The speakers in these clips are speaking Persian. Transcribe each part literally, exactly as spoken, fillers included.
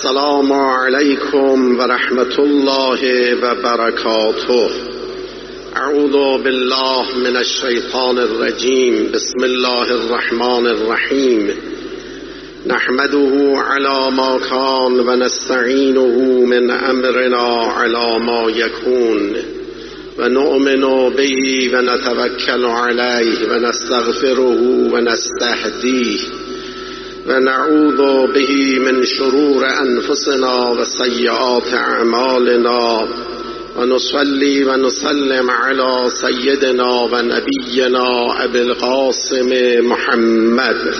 السلام علیکم و رحمت الله و برکاته. اعوذ بالله من الشیطان الرجیم. بسم الله الرحمن الرحیم. نحمده علی ما کان و نستعینه من امرنا علی ما یکون و نؤمن به و نتوکل علیه و نستغفره و نستهدیه و نعوذ به من شرور انفسنا و سیئات اعمالنا و نصلی و نسلم علی سیدنا و نبینا ابی القاسم محمد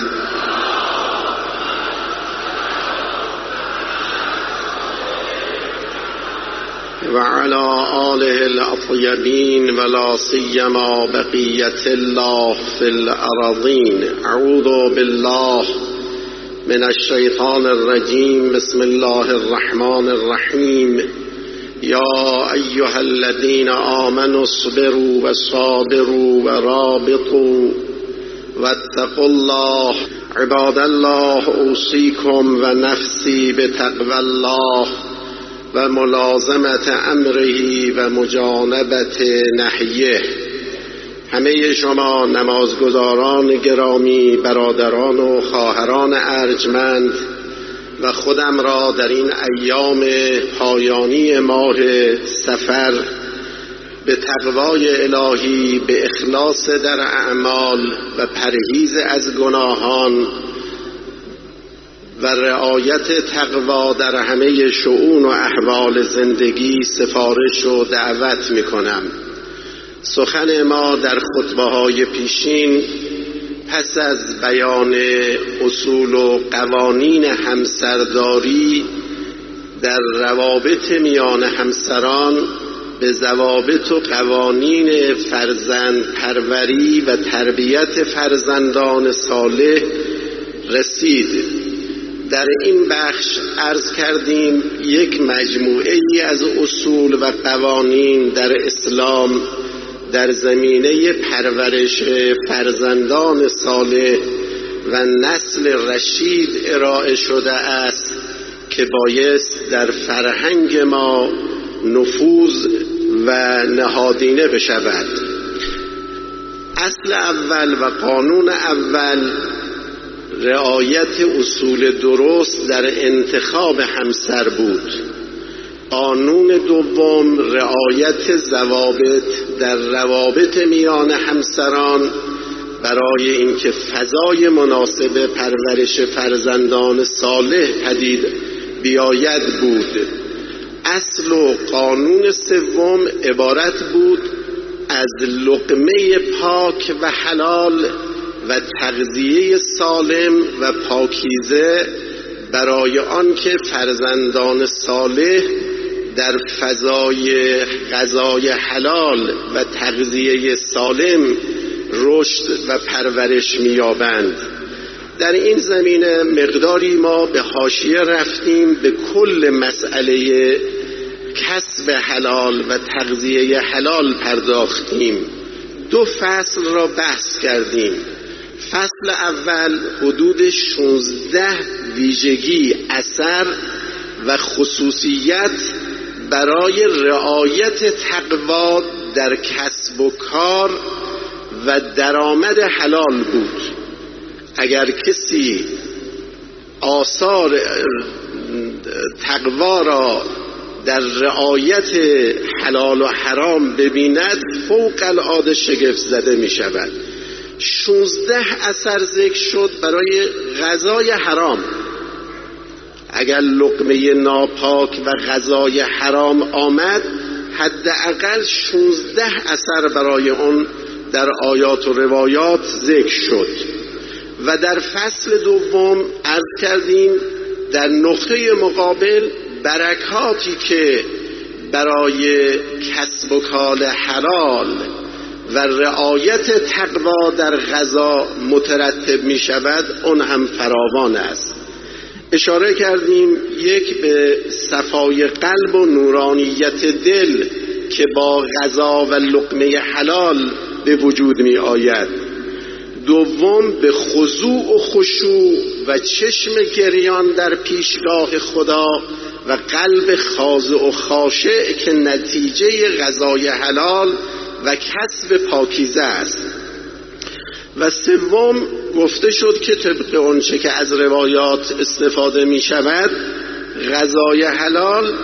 و علی آله الاطیبین و لا سیما بقیة الله فی الارضین. اعوذ بالله من الشیطان الرجیم. بسم الله الرحمن الرحیم. یا ایها الذین آمنوا اصبروا و صابروا و رابطوا واتقوا الله. عباد الله، اوصیکم و نفسی بتقوی الله و ملازمت امره و مجانبت نهیه. همه شما نمازگزاران گرامی، برادران و خواهران ارجمند و خودم را در این ایام پایانی ماه صفر به تقوای الهی، به اخلاص در اعمال و پرهیز از گناهان و رعایت تقوا در همه شؤون و احوال زندگی سفارش و دعوت می کنم. سخن ما در خطبه های پیشین پس از بیان اصول و قوانین همسرداری در روابط میان همسران به ضوابط و قوانین فرزند پروری و تربیت فرزندان صالح رسید. در این بخش عرض کردیم یک مجموعه ای از اصول و قوانین در اسلام در زمینه پرورش فرزندان صالح و نسل رشید ارائه شده است که بایست در فرهنگ ما نفوذ و نهادینه بشود. اصل اول و قانون اول رعایت اصول درست در انتخاب همسر بود. قانون دوم رعایت ضوابط در روابط میان همسران برای اینکه فضای مناسب پرورش فرزندان صالح پدید بیاید بود. اصل و قانون سوم عبارت بود از لقمه پاک و حلال و تغذیه سالم و پاکیزه برای آنکه فرزندان صالح در فضای غذای حلال و تغذیه سالم رشد و پرورش می‌یابند. در این زمینه مقداری ما به حاشیه رفتیم، به کل مسئله کسب حلال و تغذیه حلال پرداختیم. دو فصل را بحث کردیم. فصل اول حدود شانزده ویژگی، اثر و خصوصیت برای رعایت تقوا در کسب و کار و درآمد حلال بود. اگر کسی آثار تقوا را در رعایت حلال و حرام ببیند فوق العاده شگفت زده می شود. شانزده اثر ذکر شد برای غذای حرام. اگر لقمه ناپاک و غذای حرام آمد، حداقل شانزده اثر برای اون در آیات و روایات ذکر شد. و در فصل دوم عرض کردیم در نقطه مقابل برکاتی که برای کسب و کار حلال و رعایت تقوا در غذا مترتب می شود، اون هم فراوان است. اشاره کردیم یک به صفای قلب و نورانیت دل که با غذا و لقمه حلال به وجود می آید. دوم به خضوع و خشوع و چشم گریان در پیشگاه خدا و قلب خاضع و خاشع که نتیجه غذای حلال و کسب پاکیزه است. و سوم گفته شد که طبق آنچه که از روایات استفاده می شود، غذای حلال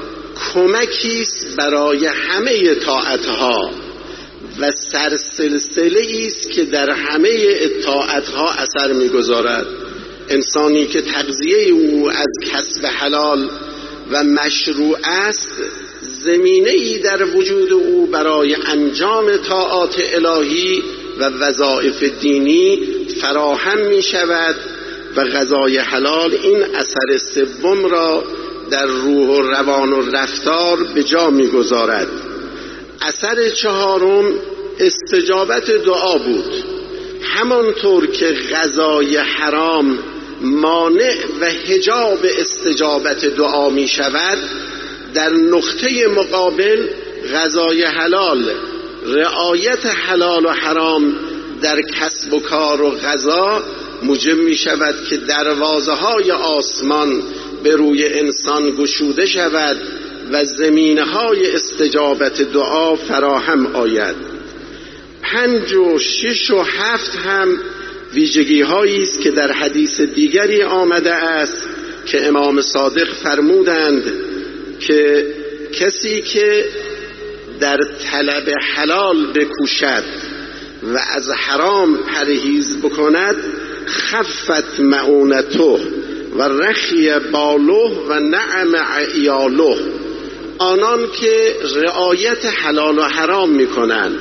کمکی است برای همه طاعتها و سرسلسله است که در همه طاعتها اثر می‌گذارد. انسانی که تغذیه او از کسب حلال و مشروع است، زمینه‌ای در وجود او برای انجام طاعات الهی و وظایف دینی فراهم می‌شود و غذای حلال این اثر سوم را در روح و روان و رفتار به جا می‌گذارد. اثر چهارم استجابت دعا بود. همانطور که غذای حرام مانع و حجاب استجابت دعا می شود، در نقطه مقابل غذای حلال، رعایت حلال و حرام در کسب و کار و غذا موجب می شود که دروازه های آسمان به روی انسان گشوده شود و زمینه های استجابت دعا فراهم آید. پنج و شش و هفت هم ویژگی هایی است که در حدیث دیگری آمده است که امام صادق فرمودند که کسی که در طلب حلال بکوشد و از حرام پرهیز بکند، خفت معونته و رخی باله و نعم عیاله. آنان که رعایت حلال و حرام می کنند،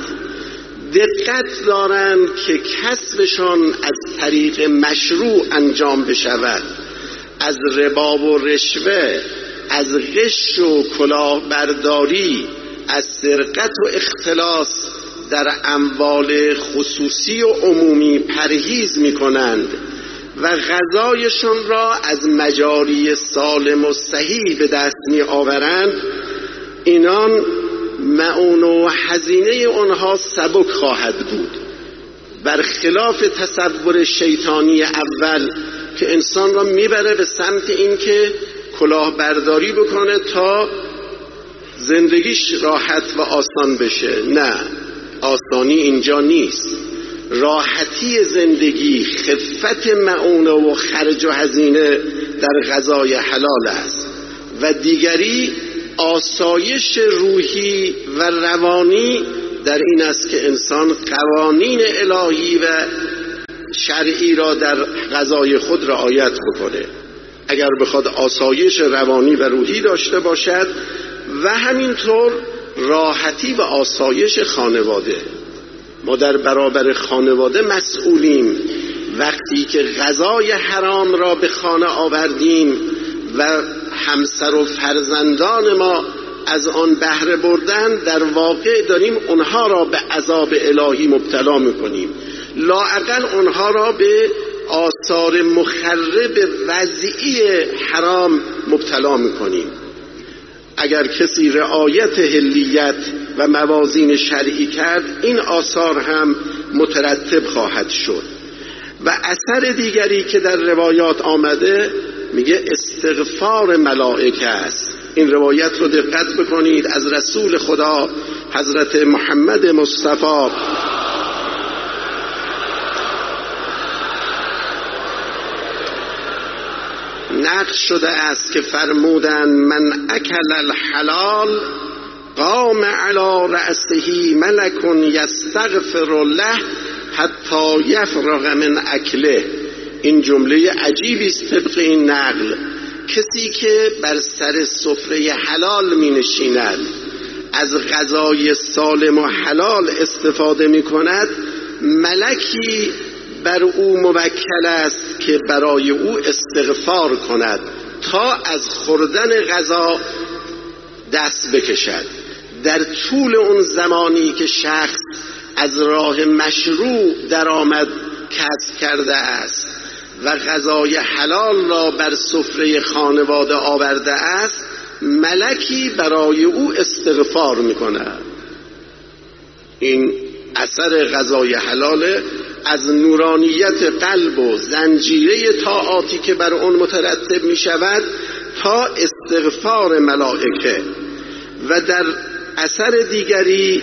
دقت دارند که کسبشان از طریق مشروع انجام بشود، از ربا و رشوه، از غش و کلاهبرداری، از سرقت و اختلاس در اموال خصوصی و عمومی پرهیز می کنند و غذایشان را از مجاری سالم و صحیح به دست می آورند. اینان معون و هزینه آنها سبک خواهد بود، برخلاف تصور شیطانی اول که انسان را میبره به سمت این که کلاهبرداری بکنه تا زندگیش راحت و آسان بشه. نه، آسانی اینجا نیست. راحتی زندگی، خفت معونه و خرج و هزینه در غذای حلال است. و دیگری آسایش روحی و روانی در این است که انسان قوانین الهی و شرعی را در غذای خود رعایت بکنه اگر بخواد آسایش روانی و روحی داشته باشد، و همینطور راحتی و آسایش خانواده. ما در برابر خانواده مسئولیم. وقتی که غذای حرام را به خانه آوردیم و همسر و فرزندان ما از آن بهره بردن، در واقع داریم اونها را به عذاب الهی مبتلا میکنیم، لااقل اونها را به آثار مخرب وضعی حرام مبتلا میکنیم. اگر کسی رعایت حلیت و موازین شرعی کرد، این آثار هم مترتب خواهد شد. و اثر دیگری که در روایات آمده میگه استغفار ملائکه است. این روایت رو دقت بکنید، از رسول خدا حضرت محمد مصطفی نقل شده است که فرمودند من اکل الحلال قام علی رأسه ملک یستغفر له حتی یفرغ من اکله. این جمله عجیبی است طبق این نقل. کسی که بر سر سفره حلال می نشیند، از غذای سالم و حلال استفاده می کند، ملکی بر او موکل است که برای او استغفار کند تا از خوردن غذا دست بکشد. در طول اون زمانی که شخص از راه مشروع درآمد کسب کرده است و غذای حلال را بر سفره خانواده آورده است، ملکی برای او استغفار میکند. این اثر غذای حلاله از نورانیت قلب و زنجیره طاعاتی که بر اون مترتب می شود تا استغفار ملائکه. و در اثر دیگری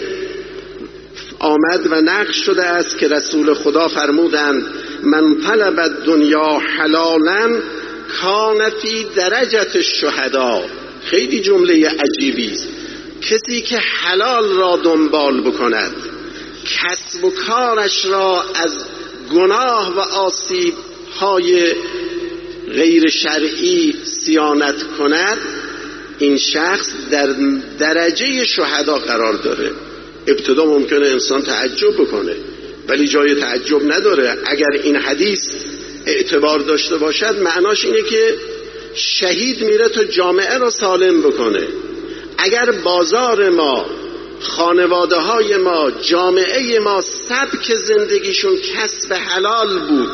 آمد و نقش شده است که رسول خدا فرمودند من طلب الدنیا حلالا کان فی درجة الشهدا. خیلی جمله عجیبی است. کسی که حلال را دنبال بکند، کسب و کارش را از گناه و آسیب های غیر شرعی صیانت کند، این شخص در درجه شهدا قرار داره. ابتدا ممکنه انسان تعجب بکنه ولی جای تعجب نداره. اگر این حدیث اعتبار داشته باشد معناش اینه که شهید میره تا جامعه را سالم بکنه. اگر بازار ما، خانواده های ما، جامعه ما سبک زندگیشون کسب حلال بود،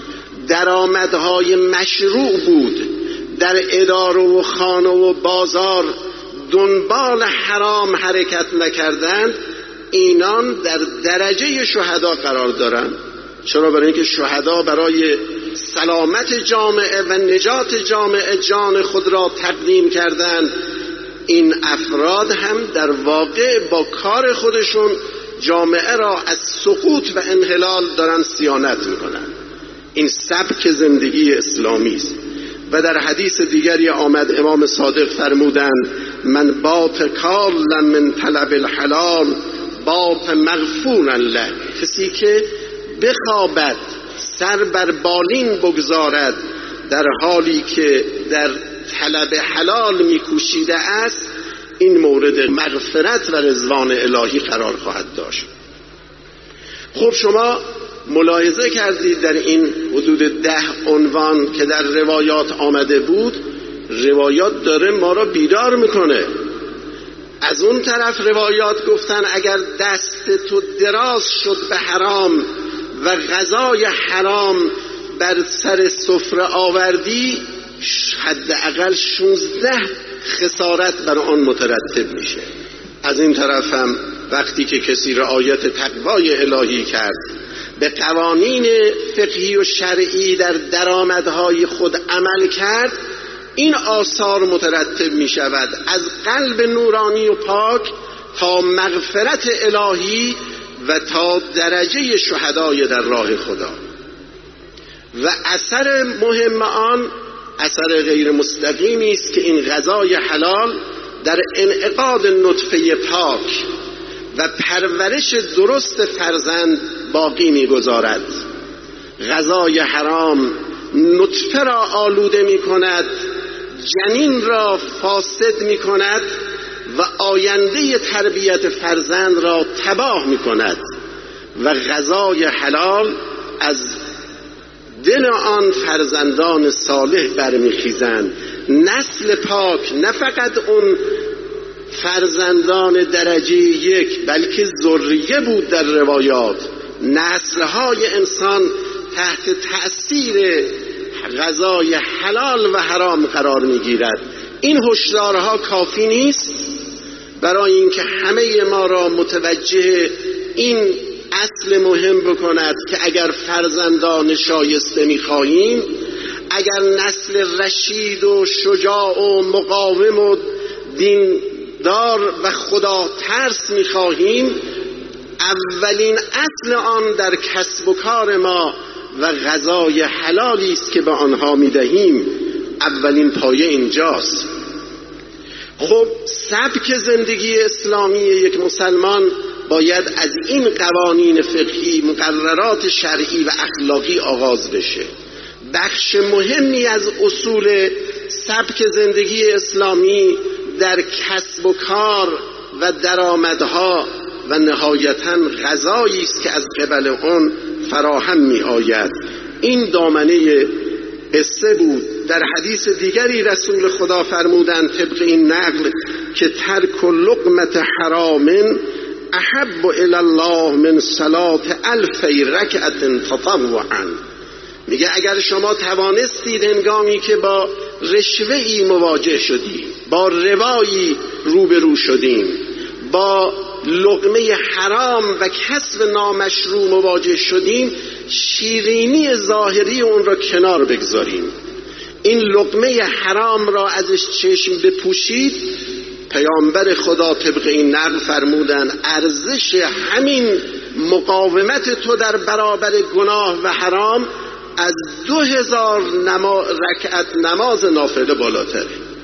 درآمدهای مشروع بود، در اداره و خانه و بازار دنبال حرام حرکت نکردند، اینان در درجه شهدا قرار دارند. چرا؟ برای اینکه شهدا برای سلامت جامعه و نجات جامعه جان خود را تقدیم کردند. این افراد هم در واقع با کار خودشون جامعه را از سقوط و انحلال دارن صیانت میکنن. این سبک زندگی اسلامی است. و در حدیث دیگری آمد امام صادق فرمودند من بات کالا من طلب الحلال بات مغفورا له. کسی که بخوابد سر بر بالین بگذارد در حالی که در طلب حلال میکوشیده است، این مورد مغفرت و رضوان الهی قرار خواهد داشت. خب شما ملاحظه کردید در این حدود ده عنوان که در روایات آمده بود، روایات داره ما را بیدار میکنه. از اون طرف روایات گفتن اگر دست تو دراز شد به حرام و غذای حرام بر سر سفره آوردی، حداقل شانزده خسارت بر آن مترتب میشه. از این طرف هم وقتی که کسی رعایت تقوای الهی کرد، به قوانین فقهی و شرعی در درآمدهای خود عمل کرد، این آثار مترتب می شود از قلب نورانی و پاک تا مغفرت الهی و تا درجه شهدای در راه خدا. و اثر مهم آن اثر غیر مستقیمی است که این غذای حلال در انعقاد نطفه پاک و پرورش درست فرزند باقی می‌گذارد. غذای حرام نطفه را آلوده می‌کند، جنین را فاسد می‌کند و آینده تربیت فرزند را تباه می‌کند. و غذای حلال از دل آن فرزندان صالح برمیخیزند. نسل پاک نه فقط اون فرزندان درجه یک بلکه ذریه بود. در روایات نسل‌های انسان تحت تأثیر غذای حلال و حرام قرار میگیرد. این هشدارها کافی نیست برای اینکه همه ما را متوجه این اصل مهم بکند که اگر فرزندان شایسته می‌خواهیم، اگر نسل رشید و شجاع و مقاوم و دیندار و خدا ترس می‌خواهیم، اولین اصل آن در کسب و کار ما و غذای حلالی است که به آنها می‌دهیم. اولین پایه اینجاست. خب سبک زندگی اسلامی یک مسلمان باید از این قوانین فقهی، مقررات شرعی و اخلاقی آغاز بشه. بخش مهمی از اصول سبک زندگی اسلامی در کسب و کار و درآمدها و نهایتاً غذایی است که از قبل اون فراهم می آید. این دامنه قصه بود. در حدیث دیگری رسول خدا فرمودند طبق این نقل که ترک لقمت حرام احب الی الله من صلات الف رکعت تطوعا. میگه اگر شما توانستید هنگامی که با رشوه‌ای مواجه شدید، با روایی روبرو شدیم، با لقمه حرام و کسب نامشروع مواجه شدیم، شیرینی ظاهری اون را کنار بگذاریم، این لقمه حرام را ازش چشم بپوشید. پیامبر خدا طبق این نقل فرمودن ارزش همین مقاومت تو در برابر گناه و حرام از دو هزار نما رکعت نماز نافله بالاتره.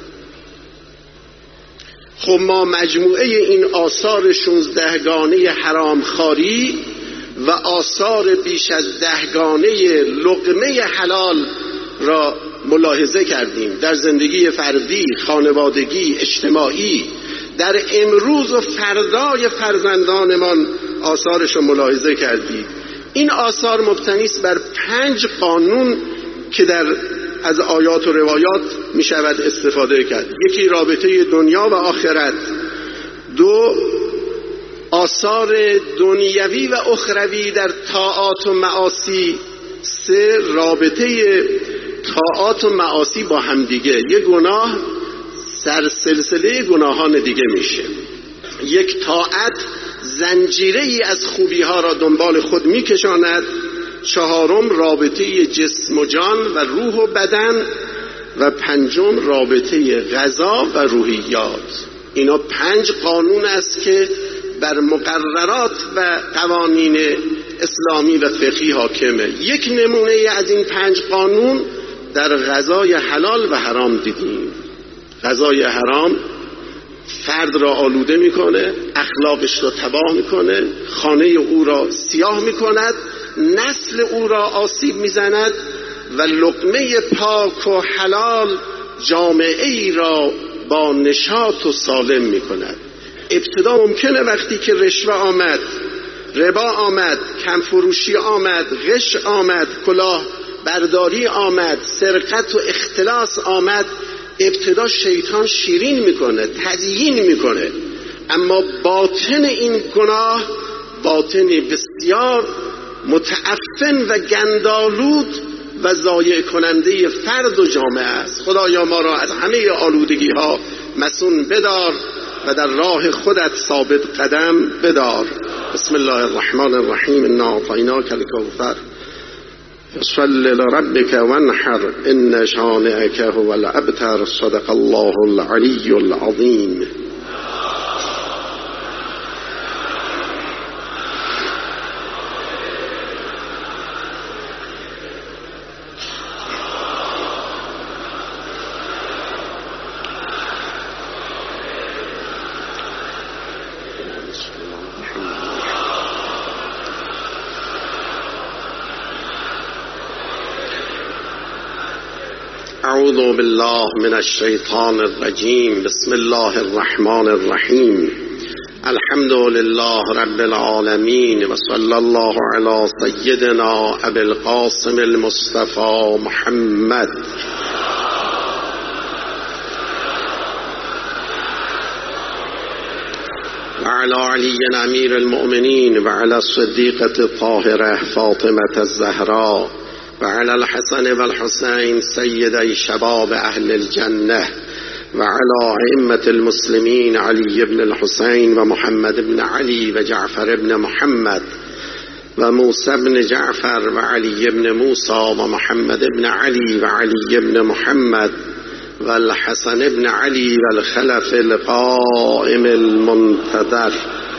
خب ما مجموعه این آثار شانزدهگانه حرام خاری و آثار بیش از دهگانه لقمه حلال را ملاحظه کردیم در زندگی فردی، خانوادگی، اجتماعی، در امروز و فردای فرزندانمان آثارش را ملاحظه کردید. این آثار مبتنی است بر پنج قانون که در از آیات و روایات می شود استفاده کرد. یکی رابطه دنیا و آخرت، دو آثار دنیوی و اخروی در طاعات و معاصی، سه رابطه طاعات و معاصی با همدیگه، یک گناه سرسلسله گناهان دیگه میشه، یک طاعت زنجیره ای از خوبی ها را دنبال خود میکشاند، چهارم رابطه جسم و جان و روح و بدن و پنجم رابطه غذا و روحیات. اینا پنج قانون است که بر مقررات و قوانین اسلامی و فقهی حاکمه. یک نمونه از این پنج قانون در غذای حلال و حرام دیدیم. غذای حرام فرد را آلوده میکنه، اخلاقش را تباه میکنه، خانه او را سیاه میکند، نسل او را آسیب میزند و لقمه پاک و حلال جامعه ای را با نشاط و سالم میکند. ابتدا ممکنه وقتی که رشوه آمد، ربا آمد، کمفروشی آمد، غش آمد، کلاه برداری آمد، سرقت و اختلاس آمد، ابتدا شیطان شیرین میکنه، تزیین میکنه، اما باطن این گناه باطن بسیار متعفن و گندالود و ضایع کننده فرد و جامعه است. خدایا ما را از همه آلودگی ها مسون بدار و در راه خودت ثابت قدم بدار. بسم الله الرحمن الرحیم. انا اعطیناک الکوثر فصل لربك وانحر ان شانئك هو الابتر. صدق الله العلی العظیم. اعوذ بالله من الشیطان الرجیم. بسم الله الرحمن الرحیم. الحمد لله رب العالمین و صلی الله علی سیدنا ابی القاسم المصطفى محمد و علی علی امیر المؤمنین و علی الصدیقة الطاهرة فاطمة الزهراء و علی الحسن و الحسین سیدی شباب اهل الجنه و علی ائمة المسلمین علی بن الحسین و محمد بن علی و جعفر بن محمد و موسی بن جعفر و علی بن موسی و محمد بن علی و علی بن محمد و الحسن بن علی و الخلف القائم المنتظر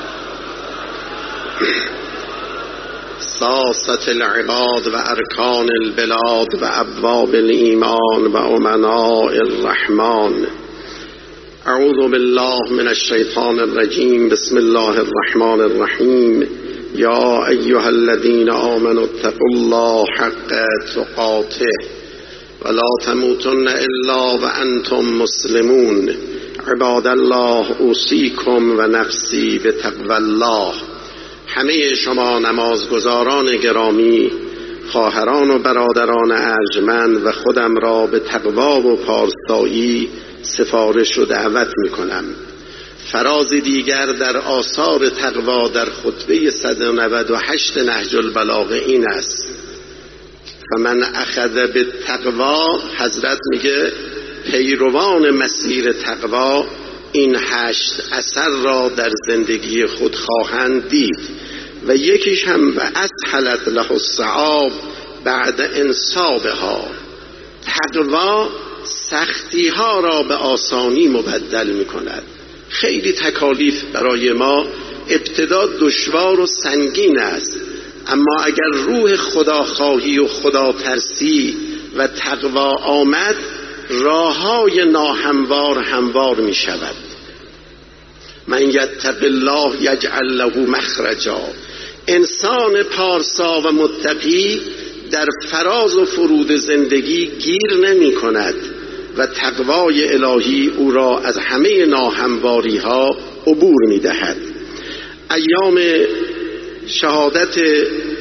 ساسة العباد و ارکان البلاد و ابواب الایمان و امناء الرحمن. اعوذ بالله من الشیطان الرجیم. بسم الله الرحمن الرحیم. یا ایها الذین آمنوا اتقوا الله حق تقاته ولا تموتن الا وانتم مسلمون. عباد الله اوصیکم و نفسی بتقوی الله. همه شما نمازگزاران گرامی، خواهران و برادران ارجمند و خودم را به تقوا و پارسایی سفارش و دعوت می کنم. فراز دیگر در آثار تقوا در خطبه صد و نود و هشت نهج البلاغه این است: فمن اخذ بالتقوا، حضرت میگه پیروان مسیر تقوا این هشت اثر را در زندگی خود خواهند دید و یکیش هم و اسهلت له الصعاب بعد انصابها. تقوا سختی ها را به آسانی مبدل می کند. خیلی تکالیف برای ما ابتدا دشوار و سنگین است، اما اگر روح خداخواهی و خدا ترسی و تقوا آمد، راههای ناهموار هموار می شود. من یتق الله یجعل له مخرجا. انسان پارسا و متقی در فراز و فرود زندگی گیر نمی کند و تقوای الهی او را از همه ناهمواری ها عبور می دهد. ایام شهادت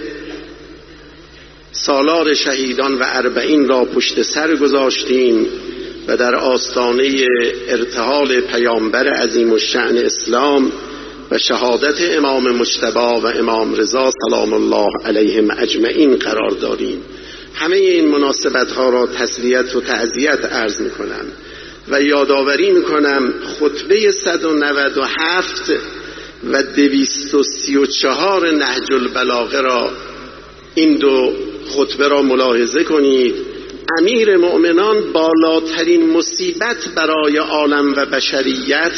سالار شهیدان و اربعین را پشت سر گذاشتیم و در آستانه ارتحال پیامبر عظیم الشأن اسلام و شهادت امام مجتبی و امام رضا سلام الله علیهم اجمعین قرار داریم. همه این مناسبت ها را تسلیت و تعزیت عرض می کنم و یادآوری می کنم خطبه صد و نود و هفت و دویست و سی و چهار نهج البلاغه را، این دو خطبه را ملاحظه کنید. امیر مؤمنان بالاترین مصیبت برای عالم و بشریت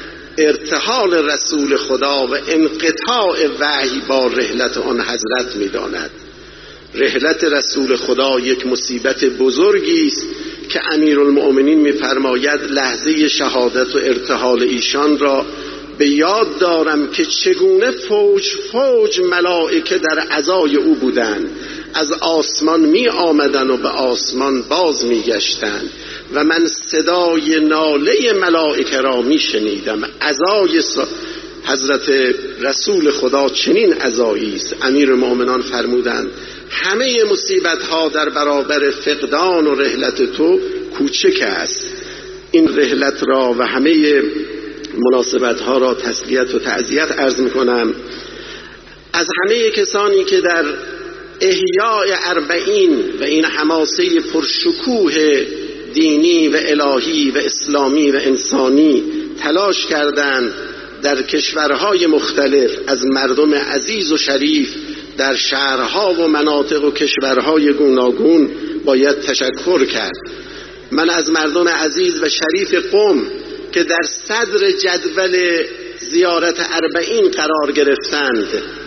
ارتحال رسول خدا و انقطاع وحی با رحلت آن حضرت می داند. رحلت رسول خدا یک مصیبت بزرگی است که امیرالمؤمنین می‌فرماید لحظه شهادت و ارتحال ایشان را به یاد دارم که چگونه فوج فوج ملائکه در عزای او بودند، از آسمان می آمدن و به آسمان باز می گشتن و من صدای ناله ملائکه را می شنیدم. عزای حضرت رسول خدا چنین عزایی است. امیر مومنان فرمودند همه مصیبت ها در برابر فقدان و رحلت تو کوچک است. این رحلت را و همه مناسبت ها را تسلیت و تعزیت عرض می کنم. از همه کسانی که در احیاء اربعین و این حماسه پرشکوه دینی و الهی و اسلامی و انسانی تلاش کردند در کشورهای مختلف، از مردم عزیز و شریف در شهرها و مناطق و کشورهای گوناگون باید تشکر کرد. من از مردم عزیز و شریف قم که در صدر جدول زیارت اربعین قرار گرفتند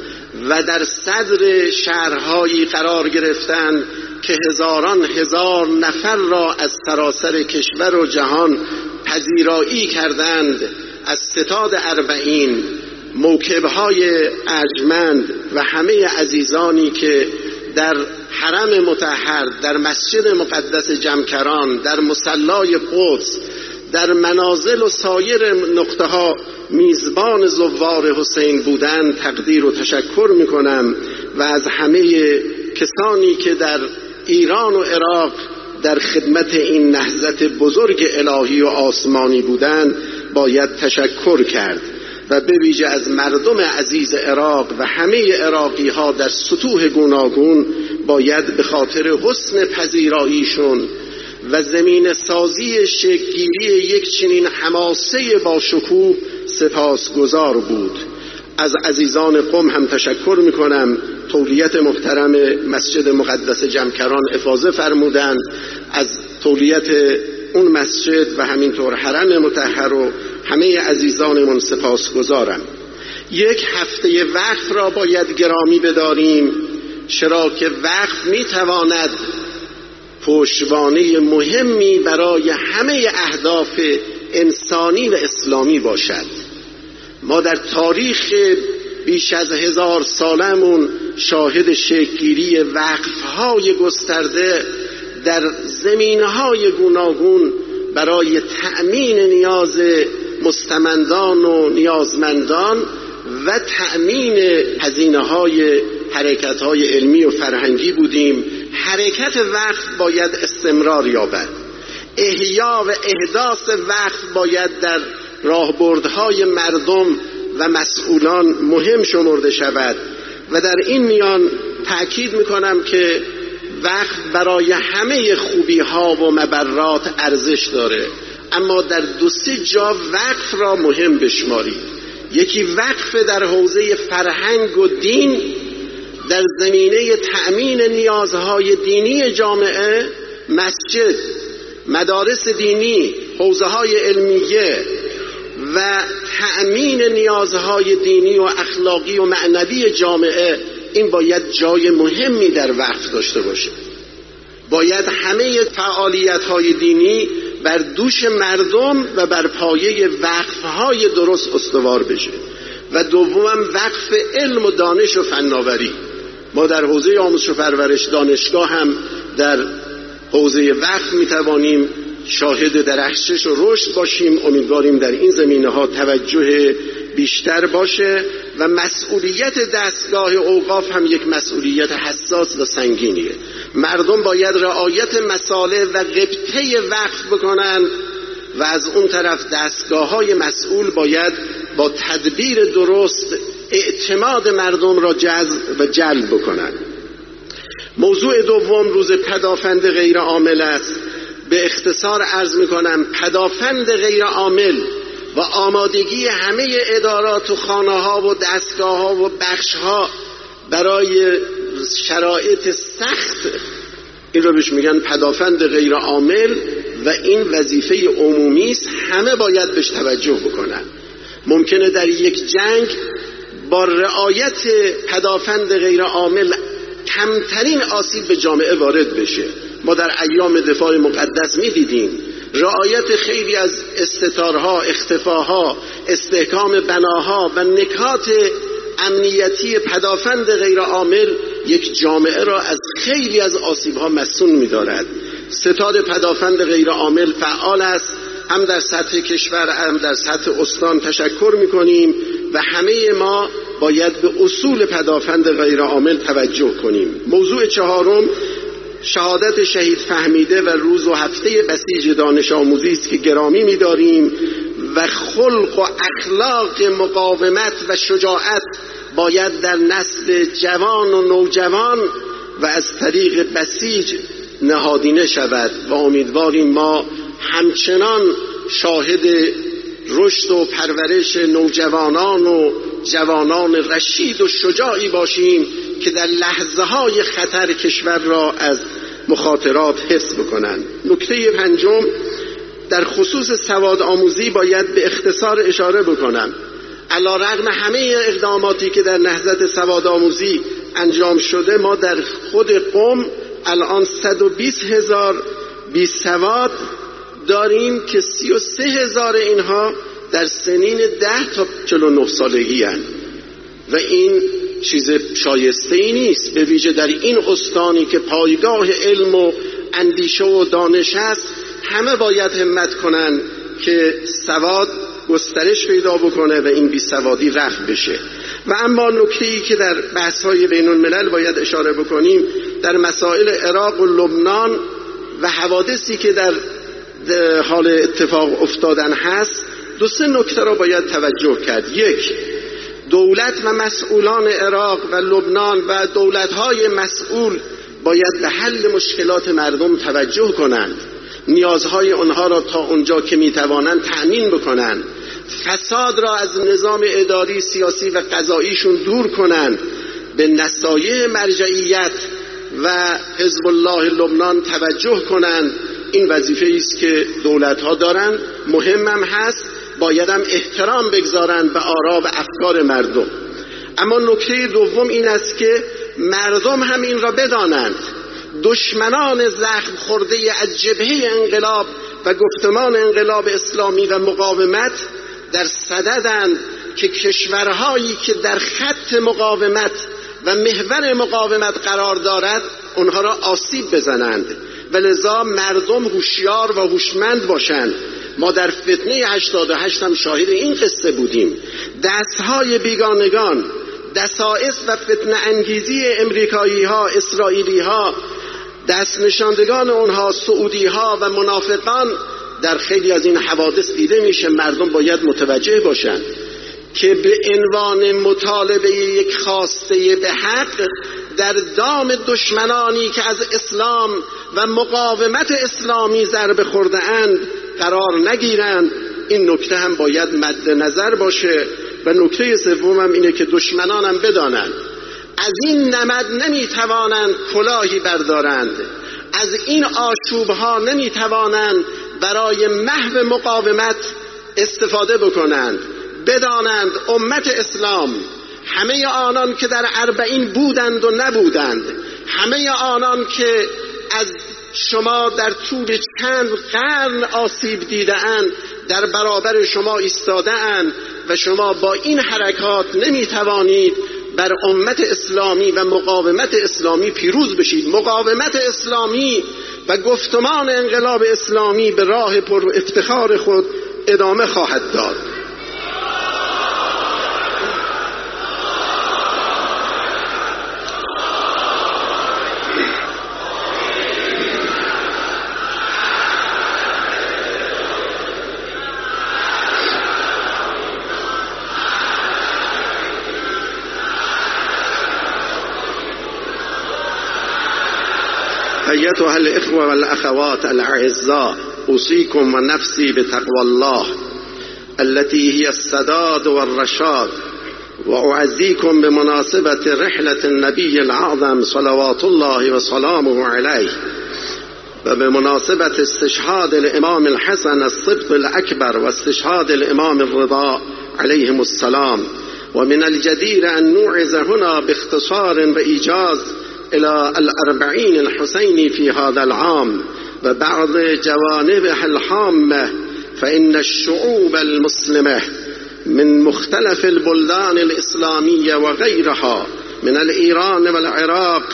و در صدر شهرهایی قرار گرفتند که هزاران هزار نفر را از سراسر کشور و جهان پذیرایی کردند، از ستاد اربعین، موکبهای ارجمند و همه عزیزانی که در حرم مطهر، در مسجد مقدس جمکران، در مصلای قدس، در منازل و سایر نقطه ها میزبان زوار حسین بودند تقدیر و تشکر میکنم و از همه کسانی که در ایران و عراق در خدمت این نهضت بزرگ الهی و آسمانی بودند باید تشکر کرد و به ویژه از مردم عزیز عراق و همه عراقی ها در سطوح گوناگون باید به خاطر حسن پذیراییشون و زمین سازی شکل‌گیری یک چنین حماسه با شکوه سپاسگزار بود. از عزیزان قم هم تشکر میکنم. تولیت محترم مسجد مقدس جمکران افاضه فرمودند. از تولیت اون مسجد و همینطور حرم مطهر و همه عزیزانمون سپاسگزارم. یک هفته وقف را باید گرامی بداریم، چرا که وقف میتواند پشتوانه مهمی برای همه اهداف انسانی و اسلامی باشد. ما در تاریخ بیش از هزار سالمون شاهد شکل‌گیری وقف‌های گسترده در زمینهای گوناگون برای تأمین نیاز مستمندان و نیازمندان و تأمین هزینه‌های حرکت‌های علمی و فرهنگی بودیم. حرکت وقف باید استمرار یابد. احیا و احداث وقف باید در راهبردهای مردم و مسئولان مهم شمرده شود و در این میان تأکید میکنم که وقف برای همه خوبی ها و مبرات ارزش داره، اما در دو سه جا وقف را مهم بشمارید. یکی وقف در حوزه فرهنگ و دین در زمینه تأمین نیازهای دینی جامعه، مسجد، مدارس دینی، حوزه‌های علمیه و تأمین نیازهای دینی و اخلاقی و معنوی جامعه، این باید جای مهمی در وقف داشته باشه. باید همه فعالیت‌های دینی بر دوش مردم و بر پایه وقف‌های درست استوار بشه. و دومم وقف علم و دانش و فناوری. ما در حوزه آموزش و پرورش دانشگاه هم در حوزه وقف میتوانیم شاهد درخشش و رشد باشیم. امیدواریم در این زمینه‌ها توجه بیشتر باشه و مسئولیت دستگاه اوقاف هم یک مسئولیت حساس و سنگینیه. مردم باید رعایت مصالح و غبطه وقف بکنن و از اون طرف دستگاه‌های مسئول باید با تدبیر درست اعتماد مردم را جذب و جلب بکنن. موضوع دوم روز پدافند غیر عامل است. به اختصار عرض میکنم پدافند غیر عامل و آمادگی همه ادارات و خانه ها و دستگاه ها و بخش ها برای شرایط سخت، این رو بهش میگن پدافند غیر عامل و این وظیفه عمومی است، همه باید بهش توجه بکنن. ممکنه در یک جنگ با رعایت پدافند غیر عامل کمترین آسیب به جامعه وارد بشه. ما در ایام دفاع مقدس می‌دیدیم رعایت خیلی از استتارها، اختفاها، استحکام بناها و نکات امنیتی پدافند غیر عامل یک جامعه را از خیلی از آسیب‌ها مسئول می‌دارد. ستاد پدافند غیر عامل فعال است، هم در سطح کشور هم در سطح استان. تشکر می‌کنیم و همه ما باید به اصول پدافند غیر عامل توجه کنیم. موضوع چهارم شهادت شهید فهمیده و روز و هفته بسیج دانش آموزی است که گرامی می‌داریم و خلق و اخلاق مقاومت و شجاعت باید در نسل جوان و نوجوان و از طریق بسیج نهادینه شود و امیدواریم ما همچنان شاهد رشد و پرورش نوجوانان و جوانان رشید و شجاعی باشیم که در لحظه های خطر کشور را از مخاطرات حفظ بکنند. نکته پنجم در خصوص سواد آموزی باید به اختصار اشاره بکنم. علی‌رغم همه اقداماتی که در نهضت سواد آموزی انجام شده، ما در خود قم الان صد و بیست هزار بی سواد داریم که سی و سه هزار اینها در سنین ده تا چهل و نه سالگی هستند و این چیز شایسته ای نیست، به ویژه در این استانی که پایگاه علم و اندیشه و دانش است. همه باید همت کنند که سواد گسترش پیدا بکنه و این بیسوادی رفع بشه. و اما نکته‌ای که در بحث‌های بین الملل باید اشاره بکنیم در مسائل عراق و لبنان و حوادثی که در حال اتفاق افتادن هست، دو سه نکته را باید توجه کرد. یک، دولت و مسئولان عراق و لبنان و دولت‌های مسئول باید به حل مشکلات مردم توجه کنند، نیازهای آنها را تا اونجا که میتوانند تأمین بکنند، فساد را از نظام اداری، سیاسی و قضاییشون دور کنند، به نصایح مرجعیت و حزب الله لبنان توجه کنند. این وظیفه است که دولت‌ها دارند، مهمم هست، بایدم احترام بگذارند به آرا و افکار مردم. اما نکته دوم این است که مردم هم این را بدانند. دشمنان زخم خورده از جبهه انقلاب و گفتمان انقلاب اسلامی و مقاومت در صددند که کشورهایی که در خط مقاومت و محور مقاومت قرار دارد اونها را آسیب بزنند و لذا مردم هوشیار و هوشمند باشند. ما در فتنه هشتاد و هشت هم شاهد این قصه بودیم. دستهای بیگانگان، دسائس و فتنه انگیزی امریکایی ها، اسرائیلی ها، دست نشاندگان اونها سعودی ها و منافقان در خیلی از این حوادث دیده میشه. مردم باید متوجه باشند که به عنوان مطالبه یک خواسته به حق در دام دشمنانی که از اسلام و مقاومت اسلامی ضربه خورده اند قرار نگیرند. این نکته هم باید مد نظر باشه و نکته سومم اینه که دشمنانم بدانند از این نمد نمیتوانند کلاهی بردارند، از این آشوبها نمیتوانند برای محو مقاومت استفاده بکنند. بدانند امت اسلام، همه آنان که در اربعین بودند و نبودند، همه آنان که از شما در طول چند قرن آسیب دیده اند، در برابر شما ایستاده اند و شما با این حرکات نمیتوانید بر امت اسلامی و مقاومت اسلامی پیروز بشید. مقاومت اسلامی و گفتمان انقلاب اسلامی به راه پر افتخار خود ادامه خواهد داد. أيتها الإخوة والأخوات الأعزاء، أوصيكم ونفسي بتقوى الله التي هي السداد والرشاد، وأعزيكم بمناسبة رحلة النبي الأعظم صلوات الله وسلامه عليه، وبمناسبة استشهاد الإمام الحسن الصبط الأكبر واستشهاد الإمام الرضا عليهم السلام. ومن الجدير أن نوعز هنا باختصار وإيجاز إلى الأربعين الحسيني في هذا العام وبعض جوانبها الهامة، فإن الشعوب المسلمة من مختلف البلدان الإسلامية وغيرها من الإيران والعراق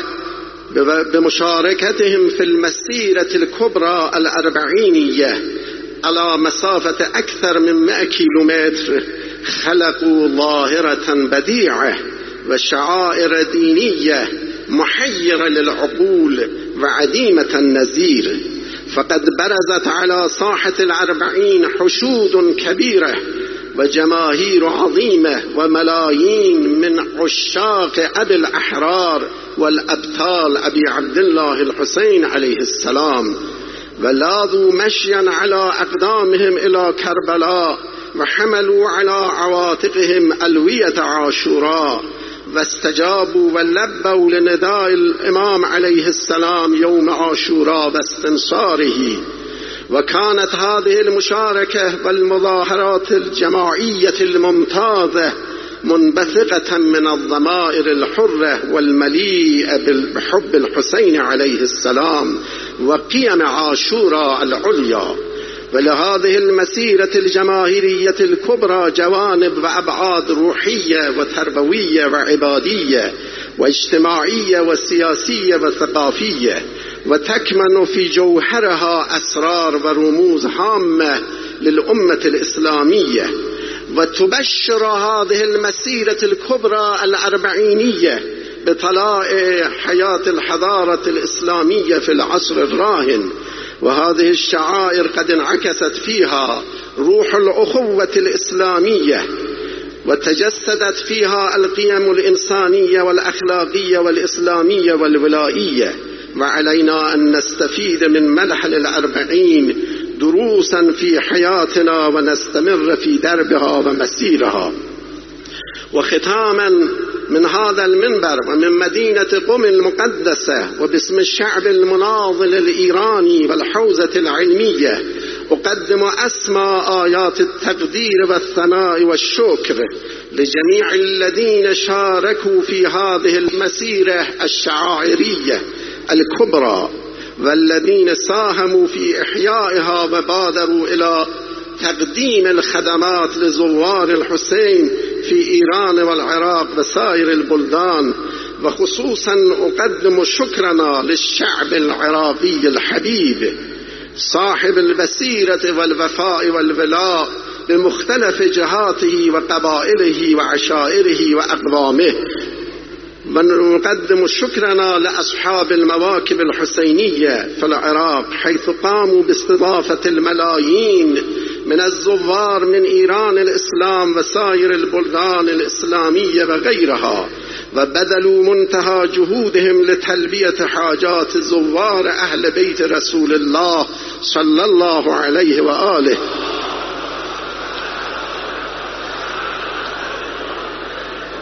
بمشاركتهم في المسيرة الكبرى الأربعينية على مسافة أكثر من مئة كيلومتر خلقوا ظاهرة بديعة وشعائر دينية محيرة للعقول وعديمة النظير. فقد برزت على ساحة الأربعين حشود كبيرة وجماهير عظيمة وملايين من عشاق أبي الأحرار والأبطال أبي عبد الله الحسين عليه السلام، ولاذوا مشيا على أقدامهم إلى كربلاء وحملوا على عواتقهم ألوية عاشوراء، واستجابوا ولبوا لنداء الإمام عليه السلام يوم عاشوراء واستنصاره. وكانت هذه المشاركة والمظاهرات الجماعية الممتازة منبثقة من الضمائر الحرة والمليئة بحب الحسين عليه السلام وقيم عاشوراء العليا. ولهذه المسيرة الجماهيرية الكبرى جوانب وأبعاد روحية وتربوية وعبادية واجتماعية وسياسية وثقافية، وتكمن في جوهرها أسرار ورموز هامة للأمة الإسلامية. وتبشر هذه المسيرة الكبرى الأربعينية بطلائع حياة الحضارة الإسلامية في العصر الراهن. وهذه الشعائر قد انعكست فيها روح الأخوة الإسلامية، وتجسدت فيها القيم الإنسانية والأخلاقية والإسلامية والولائية. وعلينا أن نستفيد من ملحل الأربعين دروسا في حياتنا ونستمر في دربها ومسيرها. وختاما من هذا المنبر ومن مدينة قم المقدسة وباسم الشعب المناضل الإيراني والحوزة العلمية أقدم أسمى آيات التقدير والثناء والشكر لجميع الذين شاركوا في هذه المسيرة الشعائرية الكبرى، والذين ساهموا في إحيائها وبادروا إلى تقديم الخدمات لزوار الحسين في إيران والعراق وسائر البلدان. وخصوصا أقدم شكرنا للشعب العراقي الحبيب صاحب البصيرة والوفاء والولاء بمختلف جهاته وقبائله وعشائره وأقوامه. ونقدم شكرنا لأصحاب المواكب الحسينية في العراق حيث قاموا باستضافة الملايين من الزوار من إيران الإسلام وسائر البلدان الإسلامية وغيرها، وبذلوا منتهى جهودهم لتلبية حاجات زوار أهل بيت رسول الله صلى الله عليه وآله.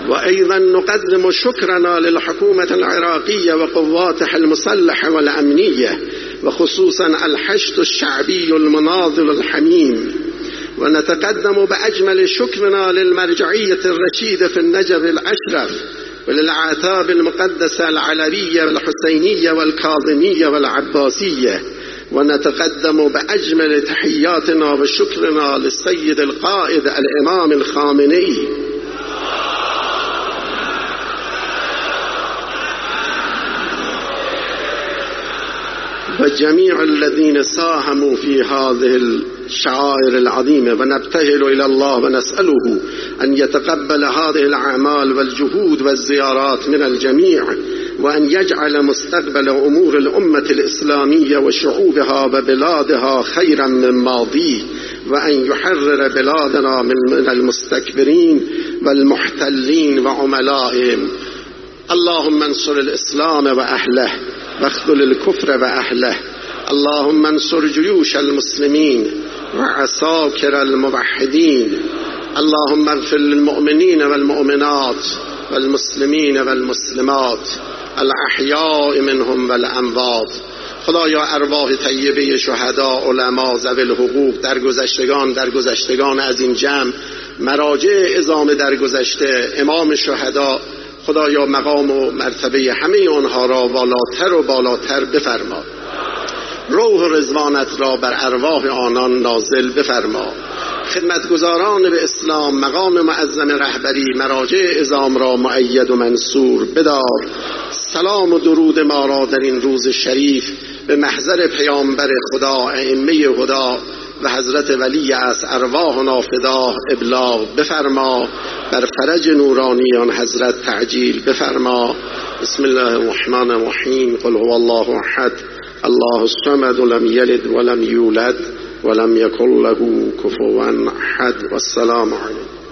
وأيضا نقدم شكرنا للحكومة العراقية وقواتها المسلحة والأمنية، وخصوصا الحشد الشعبي المناضل الحميم. ونتقدم بأجمل شكرنا للمرجعية الرشيدة في النجف الأشرف، وللأعتاب المقدسة العلوية والحسينية والكاظمية والعباسية. ونتقدم بأجمل تحياتنا وشكرنا للسيد القائد الإمام الخامنئي وجميع الذين ساهموا في هذه الشعائر العظيمة. ونبتهل إلى الله ونسأله أن يتقبل هذه الأعمال والجهود والزيارات من الجميع، وأن يجعل مستقبل أمور الأمة الإسلامية وشعوبها وبلادها خيرا من ماضيه، وأن يحرر بلادنا من المستكبرين والمحتلين وعملائهم. اللهم انصر الإسلام وأهله واخذل الكفر وأهله. اللهم انصر جيوش المسلمين وعساكر الموحدين. اللهم اغفر للمؤمنين والمؤمنات والمسلمين والمسلمات الأحياء منهم والأموات. خدایا ارواح طیبه شهدا، علما، ذوی الحقوق، درگذشتگان درگذشتگان از این جمع، مراجع عظام درگذشته، امام شهدا، خدایا مقام و مرتبه همه آنها را بالاتر و بالاتر بفرما. روح و رضوانت را بر ارواح آنان نازل بفرما. خدمتگزاران به اسلام، مقام معظم رهبری، مراجع عظام را مؤید و منصور بدار. سلام و درود ما را در این روز شریف به محضر پیامبر خدا، ائمه هدا و حضرت ولی از ارواحنا فدا ابلاغ بفرما. بر فرج نورانیان حضرت تعجیل بفرما. بسم الله الرحمن الرحیم. قل هو الله احد الله الصمد لم یلد ولم یولد ولم یکن له کفوا احد. والسلام علیکم.